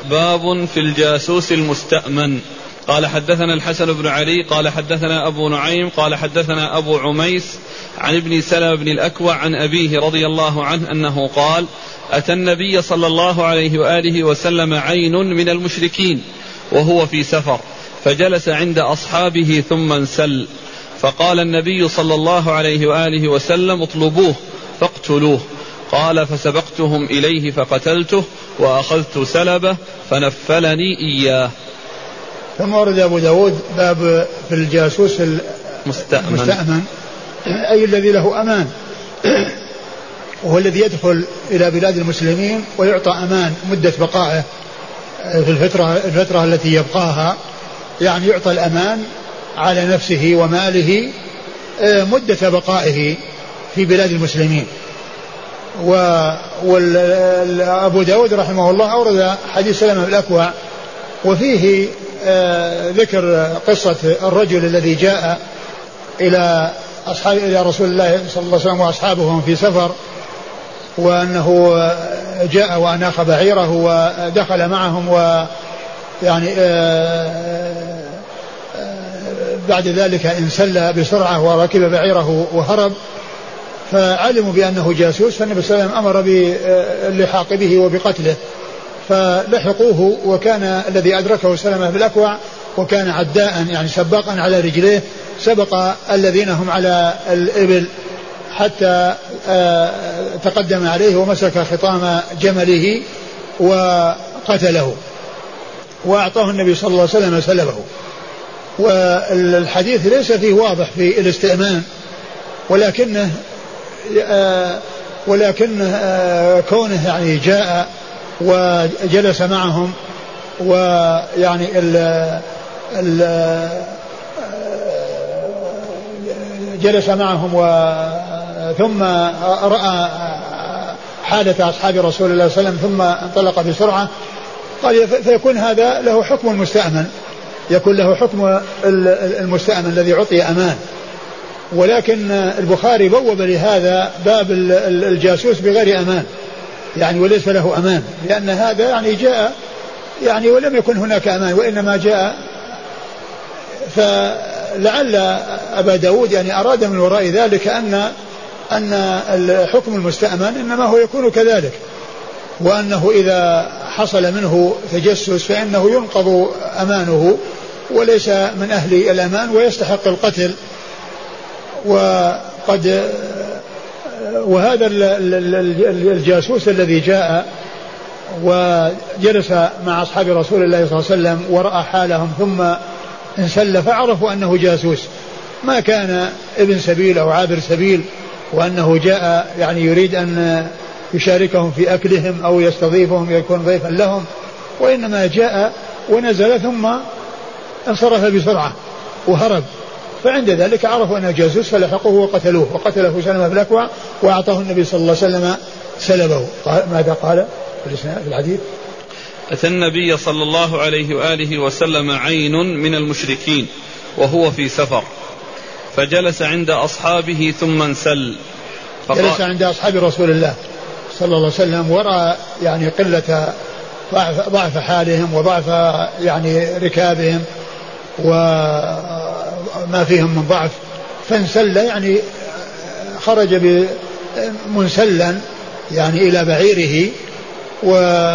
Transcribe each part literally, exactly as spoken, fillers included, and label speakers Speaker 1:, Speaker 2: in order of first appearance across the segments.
Speaker 1: باب في الجاسوس المستأمن. قال حدثنا الحسن بن علي قال حدثنا أبو نعيم قال حدثنا أبو عميس عن ابن سلمة بن الأكوع عن أبيه رضي الله عنه أنه قال: أتى النبي صلى الله عليه وآله وسلم عين من المشركين وهو في سفر، فجلس عند أصحابه ثم انسل، فقال النبي صلى الله عليه وآله وسلم: اطلبوه فاقتلوه. قال: فسبقتهم إليه فقتلته وأخذت سلبه فنفلني إياه.
Speaker 2: ثم ورد أبو داود باب في الجاسوس المستأمن, المستأمن أي الذي له أمان، وهو الذي يدخل إلى بلاد المسلمين ويعطى أمان مدة بقائه في الفترة, الفترة التي يبقاها، يعني يعطى الأمان على نفسه وماله مدة بقائه في بلاد المسلمين. وأبو داود رحمه الله أورد حديث سلمة بن الأكوع وفيه ذكر قصة الرجل الذي جاء إلى أصحاب إلى رسول الله صلى الله عليه وسلم وأصحابه وهم في سفر، وأنه جاء وأناخ بعيره ودخل معهم، ويعني بعد ذلك انسل بسرعة وركب بعيره وهرب، فعلموا بأنه جاسوس، فالنبي صلى الله عليه وسلم أمر باللحاق به وبقتله، فلحقوه، وكان الذي أدركه سلمة بالأكوع وكان عداء يعني سباقا على رجليه، سبق الذين هم على الإبل حتى تقدم عليه ومسك خطام جمله وقتله، وأعطاه النبي صلى الله عليه وسلم سلبه. والحديث ليس فيه واضح في الاستئمان، ولكنه ولكن كونه يعني جاء وجلس معهم، ويعني ال ال جلس معهم ثم رأى حالة أصحاب رسول الله صلى الله عليه وسلم ثم انطلق بسرعة، قال فيكون هذا له حكم المستأمن، يكون له حكم المستأمن الذي عطي أمان. ولكن البخاري بوب لهذا باب الجاسوس بغير أمان، يعني وليس له أمان، لأن هذا يعني جاء يعني ولم يكن هناك أمان، وإنما جاء. فلعل أبا داود يعني أراد من وراء ذلك أن أن الحكم المستأمن إنما هو يكون كذلك، وأنه إذا حصل منه تجسس فإنه ينقض أمانه وليس من أهل الأمان ويستحق القتل. وقد وهذا الجاسوس الذي جاء وجلس مع أصحاب رسول الله صلى الله عليه وسلم ورأى حالهم ثم انسل، فعرفوا أنه جاسوس، ما كان ابن سبيل أو عابر سبيل وأنه جاء يعني يريد أن يشاركهم في أكلهم أو يستضيفهم يكون ضيفا لهم، وإنما جاء ونزل ثم انصرف بسرعة وهرب، فعند ذلك عرفوا أنه جاسوس فلحقوه وقتلوه، وقتله سلمة بن الأكوع وأعطاه النبي صلى الله عليه وسلم سلبه. ماذا قال في الحديث؟
Speaker 1: أتى النبي صلى الله عليه وآله وسلم عين من المشركين وهو في سفر، فجلس عند أصحابه ثم انسل،
Speaker 2: جلس عند أصحاب رسول الله صلى الله عليه وسلم ورأى يعني قلة ضعف, ضعف حالهم وضعف يعني ركابهم وما فيهم من ضعف، فانسل يعني خرج منسلا يعني إلى بعيره، و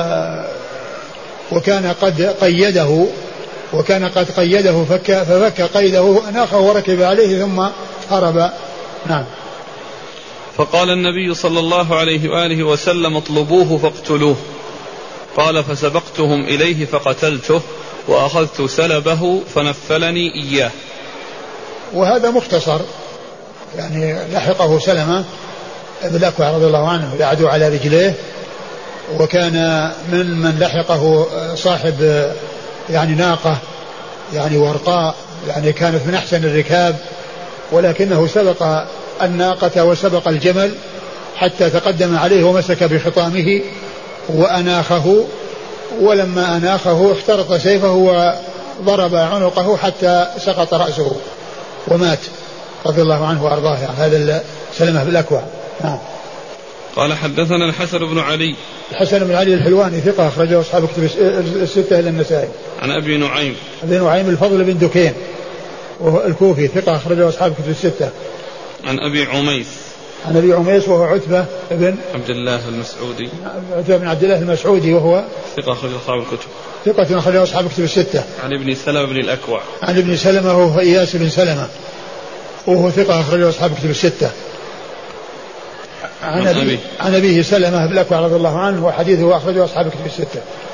Speaker 2: وكان قد قيده وكان قد قيده فك ففك قيده أناخه وركب عليه ثم هرب. نعم.
Speaker 1: فقال النبي صلى الله عليه وآله وسلم: اطلبوه فاقتلوه. قال: فسبقتهم إليه فقتلته وأخذت سلبه فنفلني إياه.
Speaker 2: وهذا مختصر، يعني لحقه سلمة بن الأكوع رضي الله عنه يعدو على رجليه، وكان من من لحقه صاحب يعني ناقة يعني ورقاء، يعني كانت من أحسن الركاب، ولكنه سبق الناقة وسبق الجمل حتى تقدم عليه ومسك بخطامه وأناخه، ولما أناخه اخترط سيفه وضرب عنقه حتى سقط رأسه ومات رضي الله عنه وأرضاه. يعني هذا سلمة بن الأكوع. نعم.
Speaker 1: قال حدثنا الحسن بن علي.
Speaker 2: الحسن بن علي الحلواني ثقة أخرجه أصحاب كتب الستة إلا النسائي.
Speaker 1: عن أبي نعيم.
Speaker 2: أبي نعيم الفضل بن دكين وهو الكوفي ثقة أخرجه أصحاب كتب الستة.
Speaker 1: عن أبي عميس.
Speaker 2: عن أبي عميس وهو عتبة بن
Speaker 1: عبد الله المسعودي.
Speaker 2: عتبة بن عبد الله المسعودي وهو
Speaker 1: ثقة أخرجه أصحاب الكتب.
Speaker 2: ثقة أخرجه أصحاب كتب الستة.
Speaker 1: عن ابن سلمة بن الأكوع.
Speaker 2: عن ابن سلمة وهو إياس بن سلمة وهو ثقة أخرجه أصحاب كتب الستة. عن, عن أبي عن أبيه سلمة بن الأكوع رضي الله عنه وحديثه أخرجه أصحاب كتب الستة.